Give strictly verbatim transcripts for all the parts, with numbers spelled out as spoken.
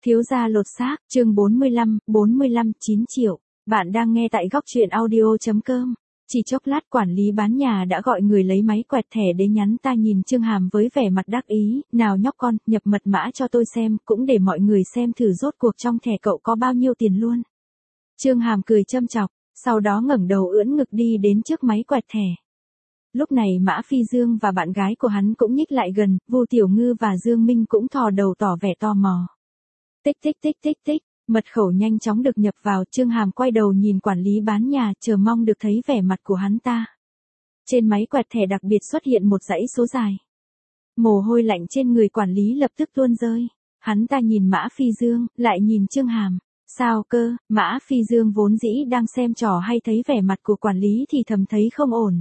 Thiếu gia lột xác, chương bốn mươi lăm, bốn mươi lăm, chín triệu. Bạn đang nghe tại góc truyện audio chấm com. Chỉ chốc lát quản lý bán nhà đã gọi người lấy máy quẹt thẻ đến nhắn ta nhìn Trương Hàm với vẻ mặt đắc ý, nào nhóc con, nhập mật mã cho tôi xem, cũng để mọi người xem thử rốt cuộc trong thẻ cậu có bao nhiêu tiền luôn. Trương Hàm cười châm chọc, sau đó ngẩng đầu ưỡn ngực đi đến trước máy quẹt thẻ. Lúc này Mã Phi Dương và bạn gái của hắn cũng nhích lại gần, Vu Tiểu Ngư và Dương Minh cũng thò đầu tỏ vẻ tò mò. Tích tích tích tích tích, mật khẩu nhanh chóng được nhập vào, Trương Hàm quay đầu nhìn quản lý bán nhà, chờ mong được thấy vẻ mặt của hắn ta. Trên máy quẹt thẻ đặc biệt xuất hiện một dãy số dài. Mồ hôi lạnh trên người quản lý lập tức tuôn rơi. Hắn ta nhìn Mã Phi Dương, lại nhìn Trương Hàm. Sao cơ? Mã Phi Dương vốn dĩ đang xem trò hay thấy vẻ mặt của quản lý thì thầm thấy không ổn.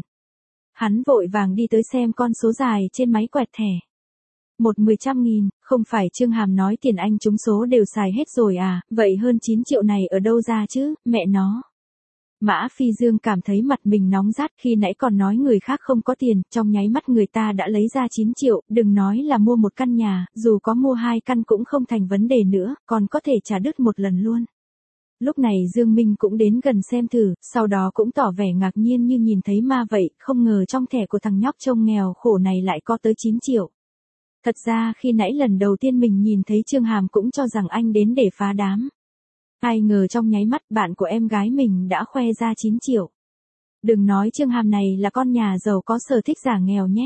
Hắn vội vàng đi tới xem con số dài trên máy quẹt thẻ. Một mười trăm nghìn, không phải Trương Hàm nói tiền anh trúng số đều xài hết rồi à, vậy hơn chín triệu này ở đâu ra chứ, mẹ nó. Mã Phi Dương cảm thấy mặt mình nóng rát, khi nãy còn nói người khác không có tiền, trong nháy mắt người ta đã lấy ra chín triệu, đừng nói là mua một căn nhà, dù có mua hai căn cũng không thành vấn đề nữa, còn có thể trả đứt một lần luôn. Lúc này Dương Minh cũng đến gần xem thử, sau đó cũng tỏ vẻ ngạc nhiên như nhìn thấy ma vậy, không ngờ trong thẻ của thằng nhóc trông nghèo khổ này lại có tới chín triệu. Thật ra khi nãy lần đầu tiên mình nhìn thấy Trương Hàm cũng cho rằng anh đến để phá đám. Ai ngờ trong nháy mắt bạn của em gái mình đã khoe ra chín triệu. Đừng nói Trương Hàm này là con nhà giàu có sở thích giả nghèo nhé.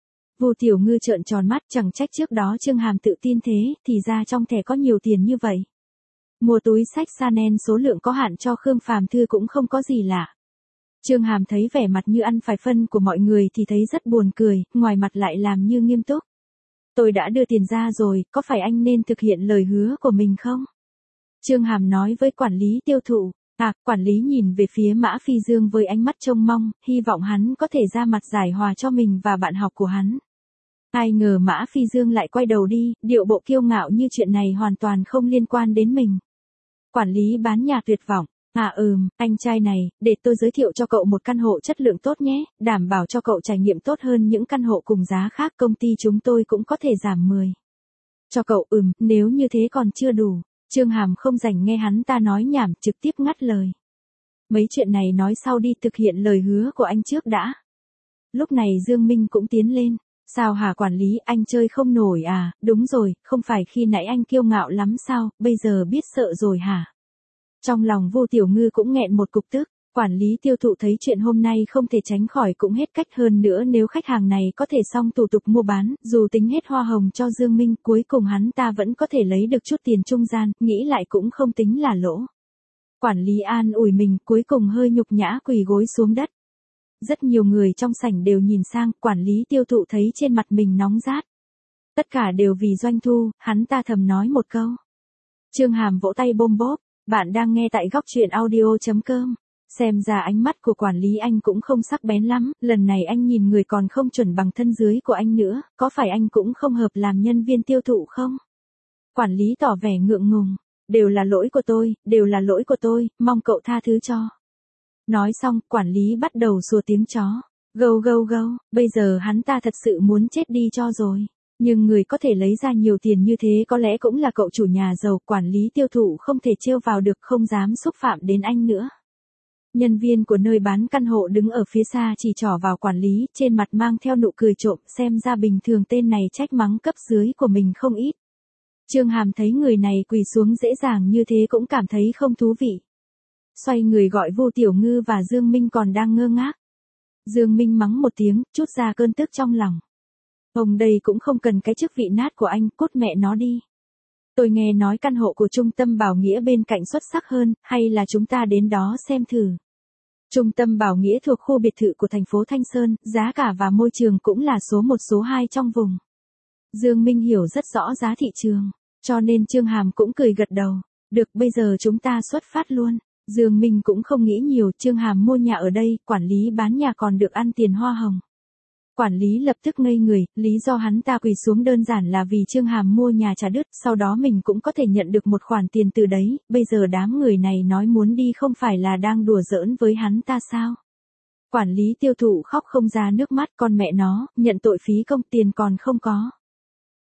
Vu Tiểu Ngư trợn tròn mắt, chẳng trách trước đó Trương Hàm tự tin thế, thì ra trong thẻ có nhiều tiền như vậy. Mua túi xách Chanel số lượng có hạn cho Khương Phàm Thư cũng không có gì lạ. Trương Hàm thấy vẻ mặt như ăn phải phân của mọi người thì thấy rất buồn cười, ngoài mặt lại làm như nghiêm túc. Tôi đã đưa tiền ra rồi, có phải anh nên thực hiện lời hứa của mình không? Trương Hàm nói với quản lý tiêu thụ. À, quản lý nhìn về phía Mã Phi Dương với ánh mắt trông mong, hy vọng hắn có thể ra mặt giải hòa cho mình và bạn học của hắn. Ai ngờ Mã Phi Dương lại quay đầu đi, điệu bộ kiêu ngạo như chuyện này hoàn toàn không liên quan đến mình. Quản lý bán nhà tuyệt vọng. À ừm, anh trai này, để tôi giới thiệu cho cậu một căn hộ chất lượng tốt nhé, đảm bảo cho cậu trải nghiệm tốt hơn những căn hộ cùng giá khác, công ty chúng tôi cũng có thể giảm mười. Cho cậu ừm, nếu như thế còn chưa đủ. Trương Hàm không rảnh nghe hắn ta nói nhảm, trực tiếp ngắt lời. Mấy chuyện này nói sau đi, thực hiện lời hứa của anh trước đã. Lúc này Dương Minh cũng tiến lên. Sao hả quản lý, anh chơi không nổi à, đúng rồi, không phải khi nãy anh kiêu ngạo lắm sao, bây giờ biết sợ rồi hả? Trong lòng Vu Tiểu Ngư cũng nghẹn một cục tức, quản lý tiêu thụ thấy chuyện hôm nay không thể tránh khỏi cũng hết cách, hơn nữa nếu khách hàng này có thể xong thủ tục mua bán, dù tính hết hoa hồng cho Dương Minh, cuối cùng hắn ta vẫn có thể lấy được chút tiền trung gian, nghĩ lại cũng không tính là lỗ. Quản lý an ủi mình, cuối cùng hơi nhục nhã quỳ gối xuống đất. Rất nhiều người trong sảnh đều nhìn sang, quản lý tiêu thụ thấy trên mặt mình nóng rát. Tất cả đều vì doanh thu, hắn ta thầm nói một câu. Trương Hàm vỗ tay bôm bốp, bạn đang nghe tại góc truyện audio chấm com. Xem ra ánh mắt của quản lý anh cũng không sắc bén lắm, lần này anh nhìn người còn không chuẩn bằng thân dưới của anh nữa, có phải anh cũng không hợp làm nhân viên tiêu thụ không? Quản lý tỏ vẻ ngượng ngùng, đều là lỗi của tôi, đều là lỗi của tôi, mong cậu tha thứ cho. Nói xong, quản lý bắt đầu sủa tiếng chó. Gâu gâu gâu, bây giờ hắn ta thật sự muốn chết đi cho rồi. Nhưng người có thể lấy ra nhiều tiền như thế có lẽ cũng là cậu chủ nhà giàu, quản lý tiêu thụ không thể trêu vào được, không dám xúc phạm đến anh nữa. Nhân viên của nơi bán căn hộ đứng ở phía xa chỉ trỏ vào quản lý, trên mặt mang theo nụ cười trộm, xem ra bình thường tên này trách mắng cấp dưới của mình không ít. Trương Hàm thấy người này quỳ xuống dễ dàng như thế cũng cảm thấy không thú vị. Xoay người gọi Vu Tiểu Ngư và Dương Minh còn đang ngơ ngác. Dương Minh mắng một tiếng, chút ra cơn tức trong lòng. Ông đây cũng không cần cái chức vị nát của anh, cút mẹ nó đi. Tôi nghe nói căn hộ của Trung tâm Bảo Nghĩa bên cạnh xuất sắc hơn, hay là chúng ta đến đó xem thử. Trung tâm Bảo Nghĩa thuộc khu biệt thự của thành phố Thanh Sơn, giá cả và môi trường cũng là số một số hai trong vùng. Dương Minh hiểu rất rõ giá thị trường, cho nên Trương Hàm cũng cười gật đầu. Được, bây giờ chúng ta xuất phát luôn. Dương Minh cũng không nghĩ nhiều, Trương Hàm mua nhà ở đây, quản lý bán nhà còn được ăn tiền hoa hồng. Quản lý lập tức ngây người, lý do hắn ta quỳ xuống đơn giản là vì Trương Hàm mua nhà trả đứt, sau đó mình cũng có thể nhận được một khoản tiền từ đấy, bây giờ đám người này nói muốn đi không phải là đang đùa giỡn với hắn ta sao? Quản lý tiêu thụ khóc không ra nước mắt, con mẹ nó, nhận tội phí công tiền còn không có.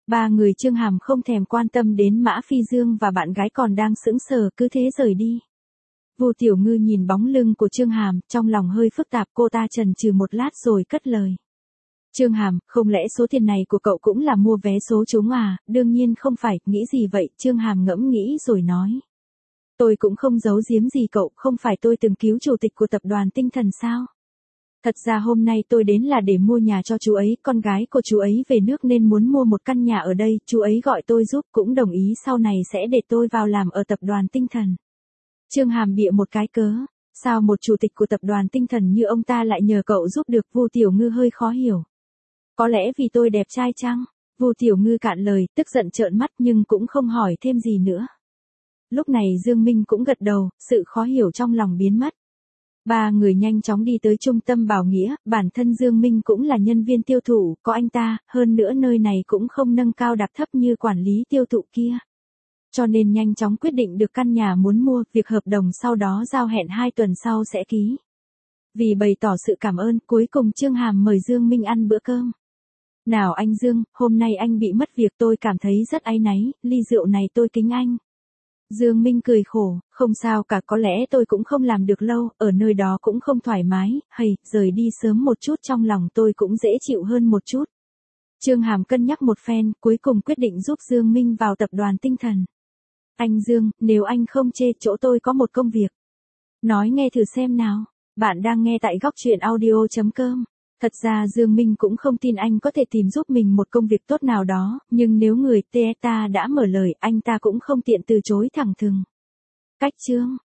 Ba người Chương Hàm không thèm quan tâm đến Mã Phi Dương và bạn gái còn đang sững sờ cứ thế rời đi. Vu Tiểu Ngư nhìn bóng lưng của Chương Hàm, trong lòng hơi phức tạp, cô ta chần chừ một lát rồi cất lời. Chương Hàm, không lẽ số tiền này của cậu cũng là mua vé số trúng à? Đương nhiên không phải, nghĩ gì vậy? Chương Hàm ngẫm nghĩ rồi nói. Tôi cũng không giấu giếm gì cậu, không phải tôi từng cứu chủ tịch của tập đoàn Tinh Thần sao? Thật ra hôm nay tôi đến là để mua nhà cho chú ấy, con gái của chú ấy về nước nên muốn mua một căn nhà ở đây, chú ấy gọi tôi giúp cũng đồng ý sau này sẽ để tôi vào làm ở tập đoàn Tinh Thần. Chương Hàm bịa một cái cớ, sao một chủ tịch của tập đoàn Tinh Thần như ông ta lại nhờ cậu giúp được? Vu Tiểu Ngư hơi khó hiểu. Có lẽ vì tôi đẹp trai chăng? Vu Tiểu Ngư cạn lời, tức giận trợn mắt nhưng cũng không hỏi thêm gì nữa. Lúc này Dương Minh cũng gật đầu, sự khó hiểu trong lòng biến mất. Ba người nhanh chóng đi tới trung tâm Bảo Nghĩa, bản thân Dương Minh cũng là nhân viên tiêu thụ, có anh ta, hơn nữa nơi này cũng không nâng cao đạp thấp như quản lý tiêu thụ kia. Cho nên nhanh chóng quyết định được căn nhà muốn mua, việc hợp đồng sau đó giao hẹn hai tuần sau sẽ ký. Vì bày tỏ sự cảm ơn, cuối cùng Chương Hàm mời Dương Minh ăn bữa cơm. Nào anh Dương, hôm nay anh bị mất việc tôi cảm thấy rất áy náy, ly rượu này tôi kính anh. Dương Minh cười khổ, không sao cả, có lẽ tôi cũng không làm được lâu, ở nơi đó cũng không thoải mái, hầy, rời đi sớm một chút trong lòng tôi cũng dễ chịu hơn một chút. Chương Hàm cân nhắc một phen, cuối cùng quyết định giúp Dương Minh vào tập đoàn Tinh Thần. Anh Dương, nếu anh không chê, chỗ tôi có một công việc. Nói nghe thử xem nào, bạn đang nghe tại góc truyện audio chấm com. Thật ra Dương Minh cũng không tin anh có thể tìm giúp mình một công việc tốt nào đó, nhưng nếu người ta đã mở lời, anh ta cũng không tiện từ chối thẳng thừng. Cách chương